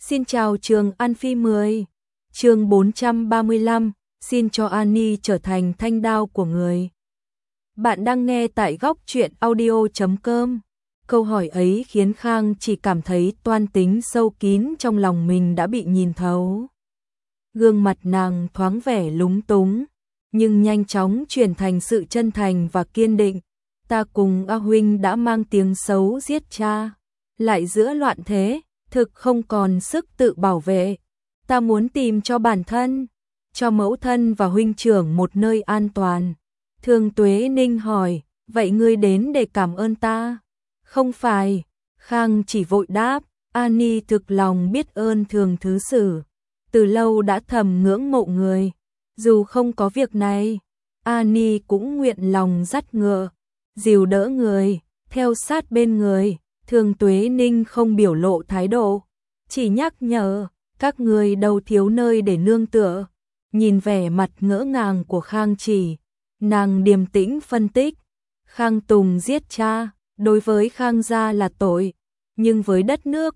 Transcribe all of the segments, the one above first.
Xin chào trường An Phi 10. Chương 435, xin cho Annie trở thành thanh đao của người. Bạn đang nghe tại góc truyện audio.com. Câu hỏi ấy khiến Khang chỉ cảm thấy toan tính sâu kín trong lòng mình đã bị nhìn thấu. Gương mặt nàng thoáng vẻ lúng túng, nhưng nhanh chóng chuyển thành sự chân thành và kiên định. Ta cùng A Huynh đã mang tiếng xấu giết cha, lại giữa loạn thế, thực không còn sức tự bảo vệ. Ta muốn tìm cho bản thân, cho mẫu thân và huynh trưởng một nơi an toàn. Thường Tuế Ninh hỏi, vậy ngươi đến để cảm ơn ta? Không phải, Khang chỉ vội đáp, Annie thực lòng biết ơn Thường Thứ Sử. Từ lâu đã thầm ngưỡng mộ người. Dù không có việc này, Annie cũng nguyện lòng dắt ngựa, dìu đỡ người, theo sát bên người. Thường Tuế Ninh không biểu lộ thái độ, chỉ nhắc nhở, các người đâu thiếu nơi để nương tựa. Nhìn vẻ mặt ngỡ ngàng của Khang Chỉ, nàng điềm tĩnh phân tích, Khang Tùng giết cha, đối với Khang gia là tội, nhưng với đất nước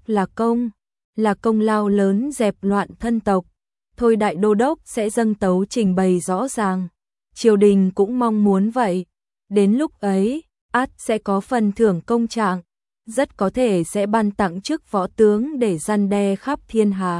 là công lao lớn dẹp loạn thân tộc. Thôi đại đô đốc sẽ dâng tấu trình bày rõ ràng, triều đình cũng mong muốn vậy. Đến lúc ấy, ắt sẽ có phần thưởng công trạng, rất có thể sẽ ban tặng chức võ tướng để răn đe khắp thiên hạ.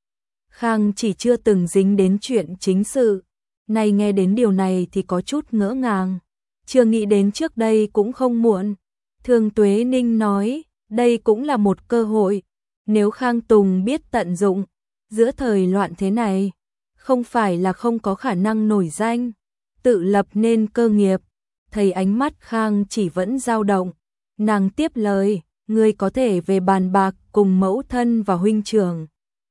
Khang chỉ chưa từng dính đến chuyện chính sự, nay nghe đến điều này thì có chút ngỡ ngàng, chưa nghĩ đến trước đây cũng không muộn. Thường Tuế Ninh nói, đây cũng là một cơ hội, nếu Khang Tùng biết tận dụng, giữa thời loạn thế này, không phải là không có khả năng nổi danh, tự lập nên cơ nghiệp. Thấy ánh mắt Khang chỉ vẫn dao động, nàng tiếp lời, ngươi có thể về bàn bạc cùng mẫu thân và huynh trưởng.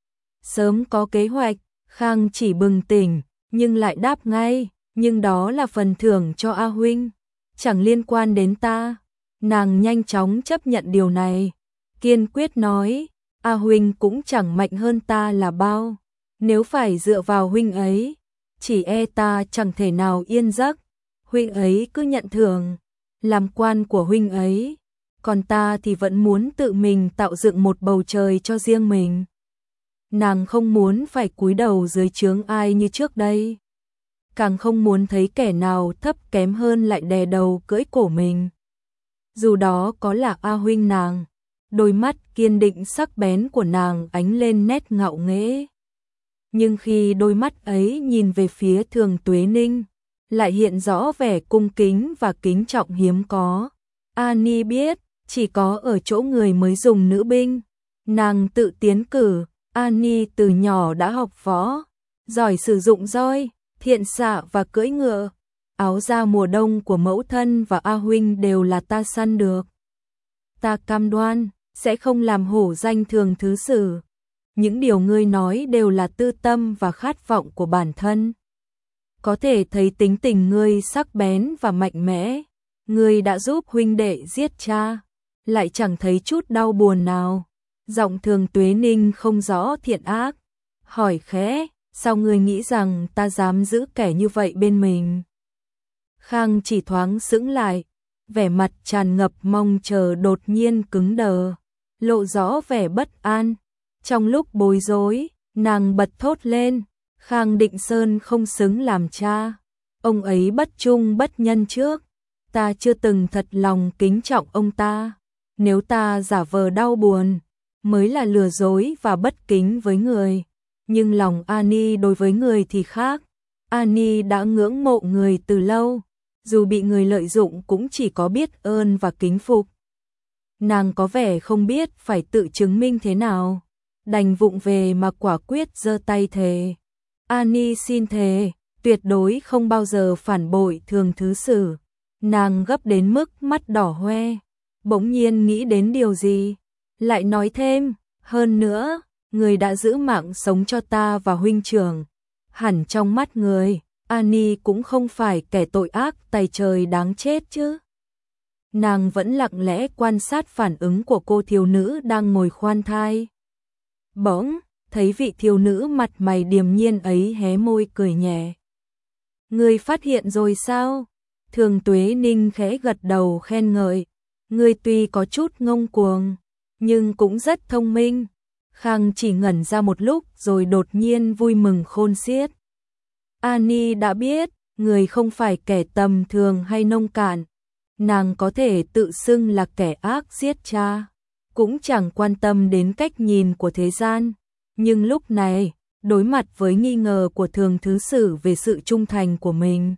Sớm có kế hoạch, Khang chỉ bừng tỉnh, nhưng lại đáp ngay, nhưng đó là phần thưởng cho A Huynh, chẳng liên quan đến ta. Nàng nhanh chóng chấp nhận điều này, kiên quyết nói, A Huynh cũng chẳng mạnh hơn ta là bao, nếu phải dựa vào huynh ấy, chỉ e ta chẳng thể nào yên giấc. Huynh ấy cứ nhận thưởng, làm quan của huynh ấy, còn ta thì vẫn muốn tự mình tạo dựng một bầu trời cho riêng mình. Nàng không muốn phải cúi đầu dưới trướng ai như trước đây, càng không muốn thấy kẻ nào thấp kém hơn lại đè đầu cưỡi cổ mình. Dù đó có là A Huynh nàng, đôi mắt kiên định sắc bén của nàng ánh lên nét ngạo nghễ. Nhưng khi đôi mắt ấy nhìn về phía Thường Tuế Ninh, lại hiện rõ vẻ cung kính và kính trọng hiếm có. Annie biết, chỉ có ở chỗ người mới dùng nữ binh. Nàng tự tiến cử, Annie từ nhỏ đã học võ, giỏi sử dụng roi, thiện xạ và cưỡi ngựa. Áo da mùa đông của mẫu thân và A Huynh đều là ta săn được. Ta cam đoan, sẽ không làm hổ danh Thường Thứ Sử. Những điều ngươi nói đều là tư tâm và khát vọng của bản thân. Có thể thấy tính tình ngươi sắc bén và mạnh mẽ, ngươi đã giúp huynh đệ giết cha, lại chẳng thấy chút đau buồn nào. Giọng Thường Tuế Ninh không rõ thiện ác, hỏi khẽ, sao ngươi nghĩ rằng ta dám giữ kẻ như vậy bên mình? Khang chỉ thoáng sững lại, vẻ mặt tràn ngập mong chờ đột nhiên cứng đờ, lộ rõ vẻ bất an. Trong lúc bối rối, nàng bật thốt lên, Khang Định Sơn không xứng làm cha, ông ấy bất trung bất nhân trước, ta chưa từng thật lòng kính trọng ông ta, nếu ta giả vờ đau buồn, mới là lừa dối và bất kính với người, nhưng lòng Annie đối với người thì khác, Annie đã ngưỡng mộ người từ lâu, dù bị người lợi dụng cũng chỉ có biết ơn và kính phục. Nàng có vẻ không biết phải tự chứng minh thế nào, đành vụng về mà quả quyết giơ tay thề. Annie xin thề, tuyệt đối không bao giờ phản bội Thường Thứ Sử. Nàng gấp đến mức mắt đỏ hoe, bỗng nhiên nghĩ đến điều gì, lại nói thêm, hơn nữa, người đã giữ mạng sống cho ta và huynh trưởng. Hẳn trong mắt người, Annie cũng không phải kẻ tội ác tày trời đáng chết chứ. Nàng vẫn lặng lẽ quan sát phản ứng của cô thiếu nữ đang ngồi khoan thai. Bỗng, thấy vị thiếu nữ mặt mày điềm nhiên ấy hé môi cười nhẹ. Ngươi phát hiện rồi sao? Thường Tuế Ninh khẽ gật đầu khen ngợi. Ngươi tuy có chút ngông cuồng, nhưng cũng rất thông minh. Khang chỉ ngẩn ra một lúc rồi đột nhiên vui mừng khôn xiết. Ani đã biết, người không phải kẻ tầm thường hay nông cạn. Nàng có thể tự xưng là kẻ ác giết cha, cũng chẳng quan tâm đến cách nhìn của thế gian. Nhưng lúc này, đối mặt với nghi ngờ của Thường Thứ Sử về sự trung thành của mình,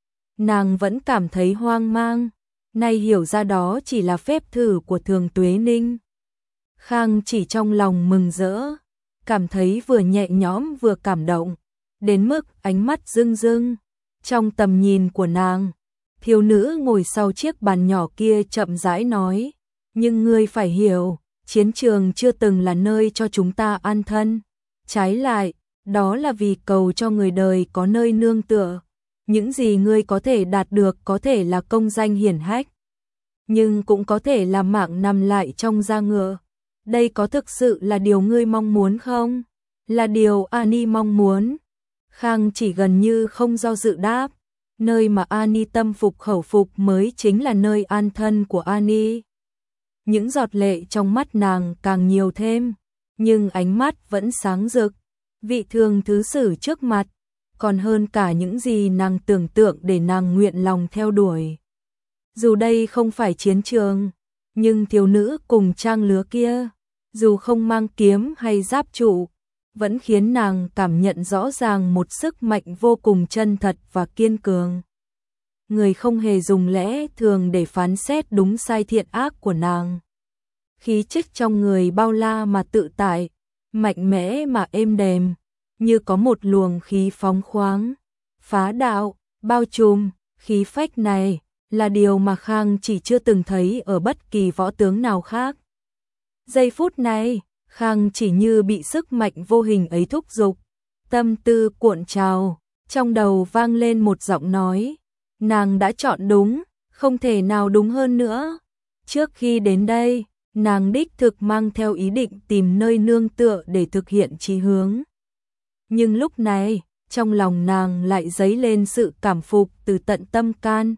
nàng vẫn cảm thấy hoang mang. Nay hiểu ra đó chỉ là phép thử của Thường Tuế Ninh. Khang chỉ trong lòng mừng rỡ, cảm thấy vừa nhẹ nhõm vừa cảm động, đến mức ánh mắt rưng rưng. Trong tầm nhìn của nàng, thiếu nữ ngồi sau chiếc bàn nhỏ kia chậm rãi nói, nhưng ngươi phải hiểu, chiến trường chưa từng là nơi cho chúng ta an thân. Trái lại, đó là vì cầu cho người đời có nơi nương tựa. Những gì ngươi có thể đạt được có thể là công danh hiển hách, nhưng cũng có thể là mạng nằm lại trong da ngựa. Đây có thực sự là điều ngươi mong muốn không? Là điều Ani mong muốn. Khang chỉ gần như không do dự đáp, nơi mà Ani tâm phục khẩu phục mới chính là nơi an thân của Ani. Những giọt lệ trong mắt nàng càng nhiều thêm, nhưng ánh mắt vẫn sáng rực. Vị Thường Thứ Sử trước mặt, còn hơn cả những gì nàng tưởng tượng để nàng nguyện lòng theo đuổi. Dù đây không phải chiến trường, nhưng thiếu nữ cùng trang lứa kia, dù không mang kiếm hay giáp trụ, vẫn khiến nàng cảm nhận rõ ràng một sức mạnh vô cùng chân thật và kiên cường. Người không hề dùng lẽ thường để phán xét đúng sai thiện ác của nàng. Khí chất trong người bao la mà tự tại, mạnh mẽ mà êm đềm, như có một luồng khí phóng khoáng, phá đạo, bao trùm. Khí phách này là điều mà Khang chỉ chưa từng thấy ở bất kỳ võ tướng nào khác. Giây phút này, Khang chỉ như bị sức mạnh vô hình ấy thúc giục, tâm tư cuộn trào, trong đầu vang lên một giọng nói, nàng đã chọn đúng, không thể nào đúng hơn nữa. Trước khi đến đây, nàng đích thực mang theo ý định tìm nơi nương tựa để thực hiện chí hướng. Nhưng lúc này, trong lòng nàng lại dấy lên sự cảm phục từ tận tâm can.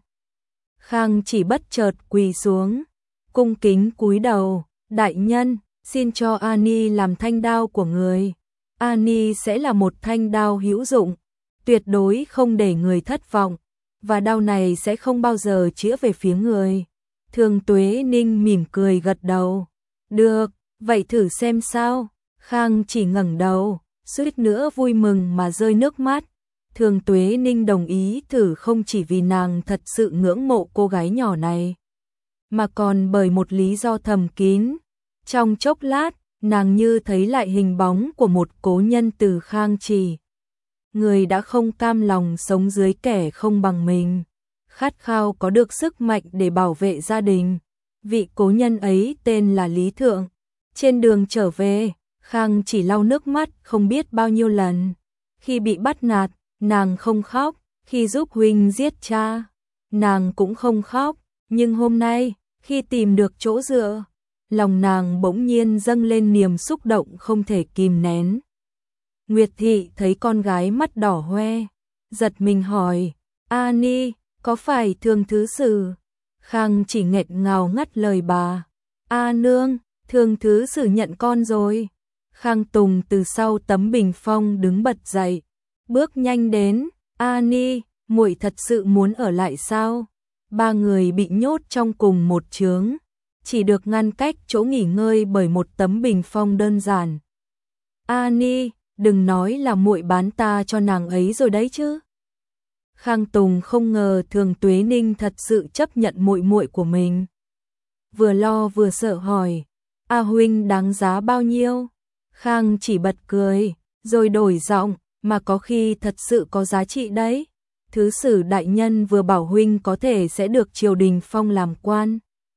Khang chỉ bất chợt quỳ xuống, cung kính cúi đầu, đại nhân, xin cho Ani làm thanh đao của người. Ani sẽ là một thanh đao hữu dụng, tuyệt đối không để người thất vọng, và đao này sẽ không bao giờ chĩa về phía người. Thường Tuế Ninh mỉm cười gật đầu. Được, vậy thử xem sao. Khang chỉ ngẩng đầu, suýt nữa vui mừng mà rơi nước mắt. Thường Tuế Ninh đồng ý thử không chỉ vì nàng thật sự ngưỡng mộ cô gái nhỏ này, mà còn bởi một lý do thầm kín. Trong chốc lát, nàng như thấy lại hình bóng của một cố nhân từ Khang Chỉ. Người đã không cam lòng sống dưới kẻ không bằng mình, khát khao có được sức mạnh để bảo vệ gia đình. Vị cố nhân ấy tên là Lý Thượng. Trên đường trở về, Khang Chỉ lau nước mắt không biết bao nhiêu lần. Khi bị bắt nạt, nàng không khóc. Khi giúp huynh giết cha, nàng cũng không khóc. Nhưng hôm nay, khi tìm được chỗ dựa, lòng nàng bỗng nhiên dâng lên niềm xúc động không thể kìm nén. Nguyệt Thị thấy con gái mắt đỏ hoe, giật mình hỏi, Ani, có phải Thường Thứ Sử? Khang chỉ nghẹn ngào ngắt lời bà, nương, Thường Thứ Sử nhận con rồi. Khang Tùng từ sau tấm bình phong đứng bật dậy, bước nhanh đến, Ani, muội thật sự muốn ở lại sao? Ba người bị nhốt trong cùng một chướng, chỉ được ngăn cách chỗ nghỉ ngơi bởi một tấm bình phong đơn giản. Ani, đừng nói là muội bán ta cho nàng ấy rồi đấy chứ. Khang Tùng không ngờ Thường Tuế Ninh thật sự chấp nhận muội muội của mình. Vừa lo vừa sợ hỏi, huynh đáng giá bao nhiêu? Khang chỉ bật cười, rồi đổi giọng, mà có khi thật sự có giá trị đấy. Thứ Sử đại nhân vừa bảo huynh có thể sẽ được triều đình phong làm quan.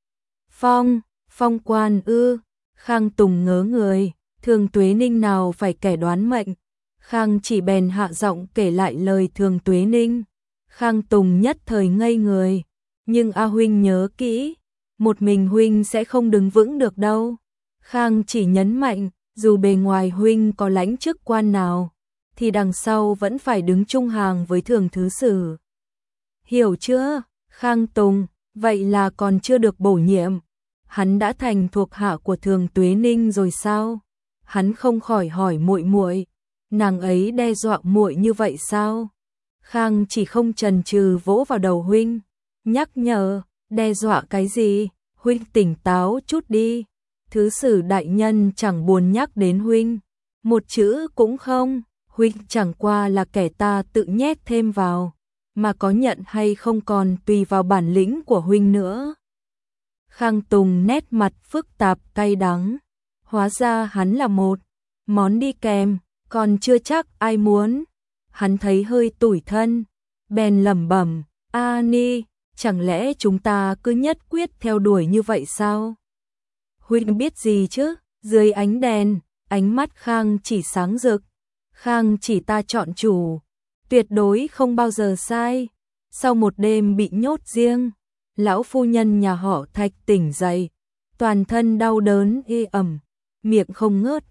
Phong quan ư? Khang Tùng ngớ người, Thường Tuế Ninh nào phải kẻ đoán mệnh. Khang chỉ bèn hạ giọng kể lại lời Thường Tuế Ninh. Khang Tùng nhất thời ngây người, nhưng huynh nhớ kỹ, một mình huynh sẽ không đứng vững được đâu. Khang chỉ nhấn mạnh, dù bề ngoài huynh có lãnh chức quan nào, thì đằng sau vẫn phải đứng chung hàng với Thường Thứ Sử. Hiểu chưa? Khang Tùng, vậy là còn chưa được bổ nhiệm. Hắn đã thành thuộc hạ của Thường Tuế Ninh rồi sao? Hắn không khỏi hỏi muội muội, nàng ấy đe dọa muội như vậy sao? Khang chỉ không chần chừ vỗ vào đầu huynh, nhắc nhở, đe dọa cái gì? Huynh tỉnh táo chút đi. Thứ sử đại nhân chẳng buồn nhắc đến huynh, một chữ cũng không, huynh chẳng qua là kẻ ta tự nhét thêm vào, mà có nhận hay không còn tùy vào bản lĩnh của huynh nữa. Khang Tùng nét mặt phức tạp cay đắng, hóa ra hắn là một món đi kèm, còn chưa chắc ai muốn. Hắn thấy hơi tủi thân, bèn lẩm bẩm, "A Ni, chẳng lẽ chúng ta cứ nhất quyết theo đuổi như vậy sao?" Huynh biết gì chứ? Dưới ánh đèn, ánh mắt Khang chỉ sáng rực. Khang chỉ ta chọn chủ, tuyệt đối không bao giờ sai. Sau một đêm bị nhốt riêng, lão phu nhân nhà họ Thạch tỉnh dậy, toàn thân đau đớn ê ẩm, miệng không ngớt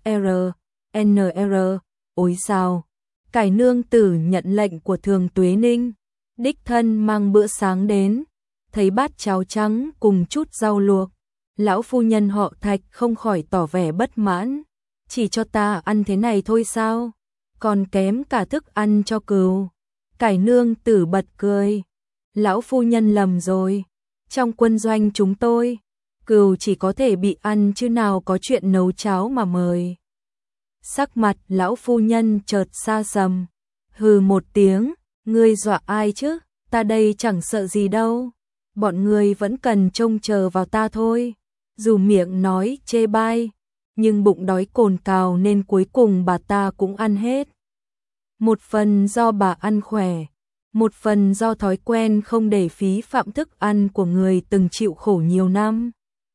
NR, ôi sao? Cải nương tử nhận lệnh của Thường Tuế Ninh, đích thân mang bữa sáng đến, thấy bát cháo trắng cùng chút rau luộc. Lão phu nhân họ Thạch không khỏi tỏ vẻ bất mãn, chỉ cho ta ăn thế này thôi sao? Còn kém cả thức ăn cho cừu. Cải nương tử bật cười, lão phu nhân lầm rồi, trong quân doanh chúng tôi, cừu chỉ có thể bị ăn chứ nào có chuyện nấu cháo mà mời. Sắc mặt lão phu nhân chợt xa sầm, hừ một tiếng, ngươi dọa ai chứ, ta đây chẳng sợ gì đâu, bọn ngươi vẫn cần trông chờ vào ta thôi. Dù miệng nói chê bai, nhưng bụng đói cồn cào nên cuối cùng bà ta cũng ăn hết. Một phần do bà ăn khỏe, một phần do thói quen không để phí phạm thức ăn của người từng chịu khổ nhiều năm.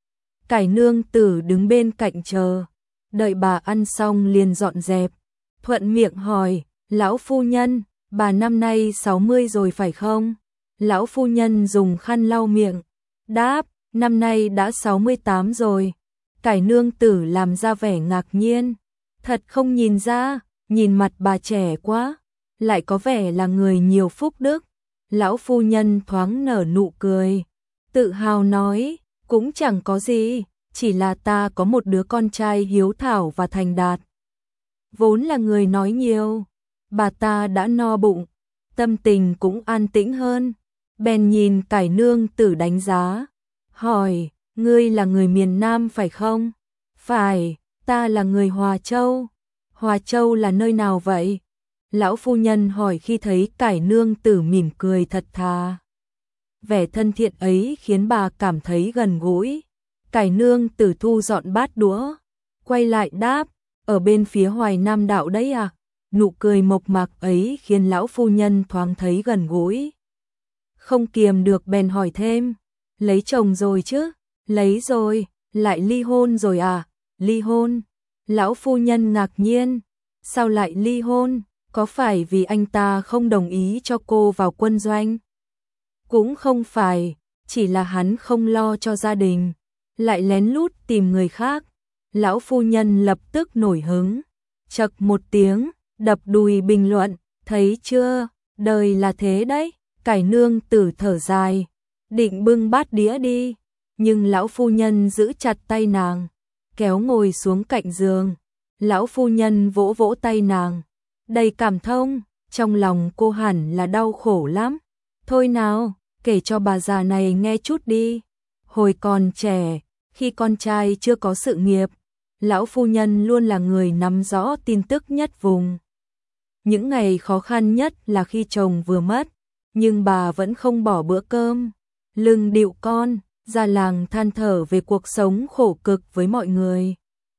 Cải nương tử đứng bên cạnh chờ, đợi bà ăn xong liền dọn dẹp, thuận miệng hỏi, lão phu nhân, bà năm nay 60 rồi phải không? Lão phu nhân dùng khăn lau miệng, đáp, năm nay đã 68 rồi. Cải nương tử làm ra vẻ ngạc nhiên, thật không nhìn ra, nhìn mặt bà trẻ quá, lại có vẻ là người nhiều phúc đức. Lão phu nhân thoáng nở nụ cười, tự hào nói, cũng chẳng có gì, chỉ là ta có một đứa con trai hiếu thảo và thành đạt. Vốn là người nói nhiều, bà ta đã no bụng, tâm tình cũng an tĩnh hơn, bèn nhìn cải nương tử đánh giá, hỏi, ngươi là người miền Nam phải không? Phải, ta là người Hòa Châu. Hòa Châu là nơi nào vậy? Lão phu nhân hỏi khi thấy cải nương tử mỉm cười thật thà. Vẻ thân thiện ấy khiến bà cảm thấy gần gũi. Cải nương tử thu dọn bát đũa, quay lại đáp, ở bên phía Hoài Nam đạo đấy à? Nụ cười mộc mạc ấy khiến lão phu nhân thoáng thấy gần gũi. Không kiềm được bèn hỏi thêm, lấy chồng rồi chứ? Lấy rồi, lại ly hôn rồi à? Ly hôn? Lão phu nhân ngạc nhiên, sao lại ly hôn? Có phải vì anh ta không đồng ý cho cô vào quân doanh? Cũng không phải, chỉ là hắn không lo cho gia đình, lại lén lút tìm người khác. Lão phu nhân lập tức nổi hứng, chậc một tiếng, đập đùi bình luận, thấy chưa, đời là thế đấy. Cải nương tử thở dài, định bưng bát đĩa đi, nhưng lão phu nhân giữ chặt tay nàng, kéo ngồi xuống cạnh giường. Lão phu nhân vỗ vỗ tay nàng, đầy cảm thông, trong lòng cô hẳn là đau khổ lắm. Thôi nào, kể cho bà già này nghe chút đi. Hồi còn trẻ, khi con trai chưa có sự nghiệp, lão phu nhân luôn là người nắm rõ tin tức nhất vùng. Những ngày khó khăn nhất là khi chồng vừa mất, nhưng bà vẫn không bỏ bữa cơm, lưng địu con, ra làng than thở về cuộc sống khổ cực với mọi người.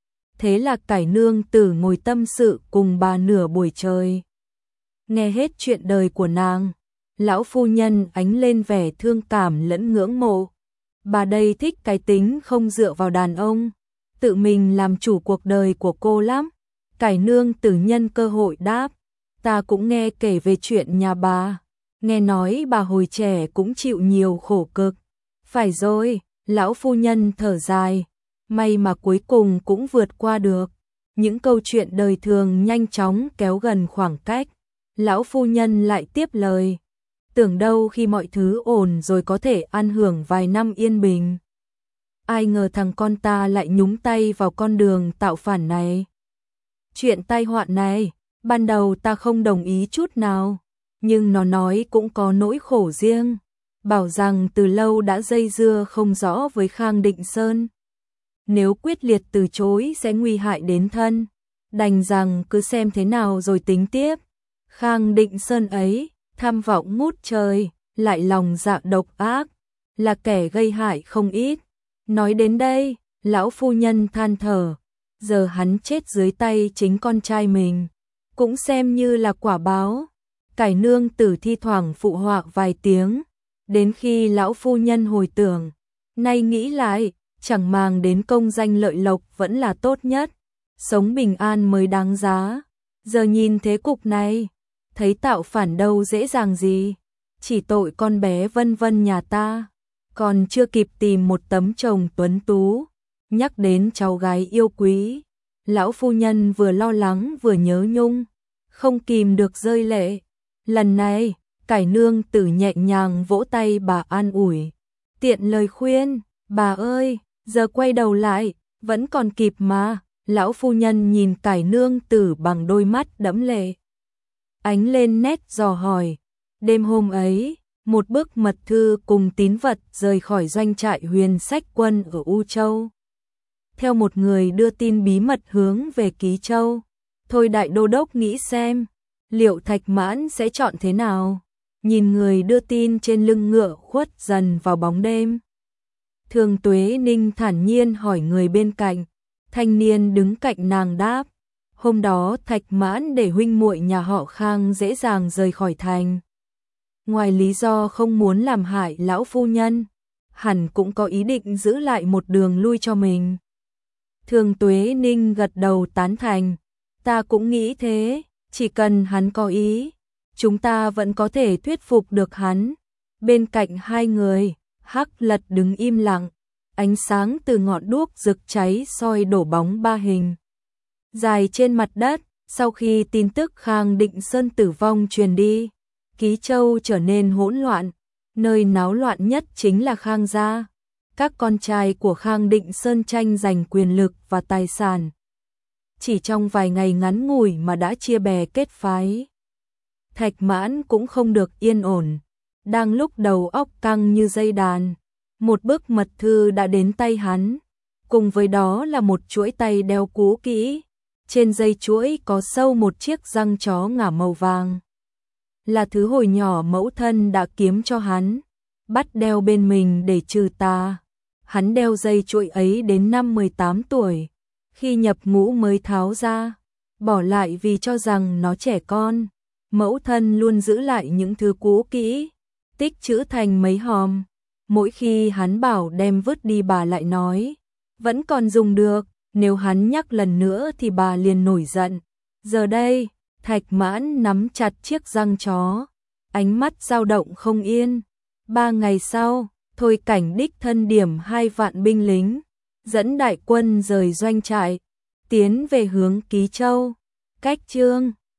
Thế là cải nương tử ngồi tâm sự cùng bà nửa buổi trời. Nghe hết chuyện đời của nàng, lão phu nhân ánh lên vẻ thương cảm lẫn ngưỡng mộ. Bà đây thích cái tính không dựa vào đàn ông, tự mình làm chủ cuộc đời của cô lắm. Cải nương tử nhân cơ hội đáp, ta cũng nghe kể về chuyện nhà bà, nghe nói bà hồi trẻ cũng chịu nhiều khổ cực. Phải rồi, lão phu nhân thở dài, may mà cuối cùng cũng vượt qua được. Những câu chuyện đời thường nhanh chóng kéo gần khoảng cách. Lão phu nhân lại tiếp lời, tưởng đâu khi mọi thứ ổn rồi có thể ăn hưởng vài năm yên bình. Ai ngờ thằng con ta lại nhúng tay vào con đường tạo phản này. Chuyện tai họa này, ban đầu ta không đồng ý chút nào, nhưng nó nói cũng có nỗi khổ riêng, bảo rằng từ lâu đã dây dưa không rõ với Khang Định Sơn. Nếu quyết liệt từ chối sẽ nguy hại đến thân, đành rằng cứ xem thế nào rồi tính tiếp. Khang Định Sơn ấy, tham vọng ngút trời, lại lòng dạ độc ác, là kẻ gây hại không ít. Nói đến đây, lão phu nhân than thở, giờ hắn chết dưới tay chính con trai mình, cũng xem như là quả báo. Cải nương tử thi thoảng phụ họa vài tiếng, đến khi lão phu nhân hồi tưởng, nay nghĩ lại, chẳng màng đến công danh lợi lộc vẫn là tốt nhất, sống bình an mới đáng giá. Giờ nhìn thế cục này, thấy tạo phản đâu dễ dàng gì, chỉ tội con bé Vân Vân nhà ta, còn chưa kịp tìm một tấm chồng tuấn tú. Nhắc đến cháu gái yêu quý, lão phu nhân vừa lo lắng vừa nhớ nhung, không kìm được rơi lệ. Lần này, cải nương tử nhẹ nhàng vỗ tay bà an ủi, tiện lời khuyên, bà ơi, giờ quay đầu lại, vẫn còn kịp mà. Lão phu nhân nhìn cải nương tử bằng đôi mắt đẫm lệ, ánh lên nét dò hỏi. Đêm hôm ấy, một bức mật thư cùng tín vật rời khỏi doanh trại Huyền Sách Quân ở U Châu, theo một người đưa tin bí mật hướng về Ký Châu. Thôi đại đô đốc nghĩ xem, liệu Thạch Mãn sẽ chọn thế nào? Nhìn người đưa tin trên lưng ngựa khuất dần vào bóng đêm, Thường Tuế Ninh thản nhiên hỏi người bên cạnh. Thanh niên đứng cạnh nàng đáp, hôm đó Thạch Mãn để huynh muội nhà họ Khang dễ dàng rời khỏi thành. Ngoài lý do không muốn làm hại lão phu nhân, hẳn cũng có ý định giữ lại một đường lui cho mình. Thường Tuế Ninh gật đầu tán thành, ta cũng nghĩ thế, chỉ cần hắn có ý, chúng ta vẫn có thể thuyết phục được hắn. Bên cạnh hai người, Hắc Lật đứng im lặng, ánh sáng từ ngọn đuốc rực cháy soi đổ bóng ba hình dài trên mặt đất. Sau khi tin tức Khang Định Sơn tử vong truyền đi, Ký Châu trở nên hỗn loạn, nơi náo loạn nhất chính là Khang gia. Các con trai của Khang Định Sơn tranh giành quyền lực và tài sản. Chỉ trong vài ngày ngắn ngủi mà đã chia bè kết phái. Thạch Mãn cũng không được yên ổn, đang lúc đầu óc căng như dây đàn, một bức mật thư đã đến tay hắn, cùng với đó là một chuỗi tay đeo cũ kỹ, trên dây chuỗi có sâu một chiếc răng chó ngả màu vàng. Là thứ hồi nhỏ mẫu thân đã kiếm cho hắn, bắt đeo bên mình để trừ tà. Hắn đeo dây chuỗi ấy đến năm 18 tuổi, khi nhập ngũ mới tháo ra, bỏ lại vì cho rằng nó trẻ con. Mẫu thân luôn giữ lại những thứ cũ kỹ, tích trữ thành mấy hòm. Mỗi khi hắn bảo đem vứt đi bà lại nói, vẫn còn dùng được, nếu hắn nhắc lần nữa thì bà liền nổi giận. Giờ đây, Thạch Mãn nắm chặt chiếc răng chó, ánh mắt dao động không yên. 3 ngày sau, Thôi Cảnh đích thân điểm 2 vạn binh lính, dẫn đại quân rời doanh trại, tiến về hướng Ký Châu. Cách Chương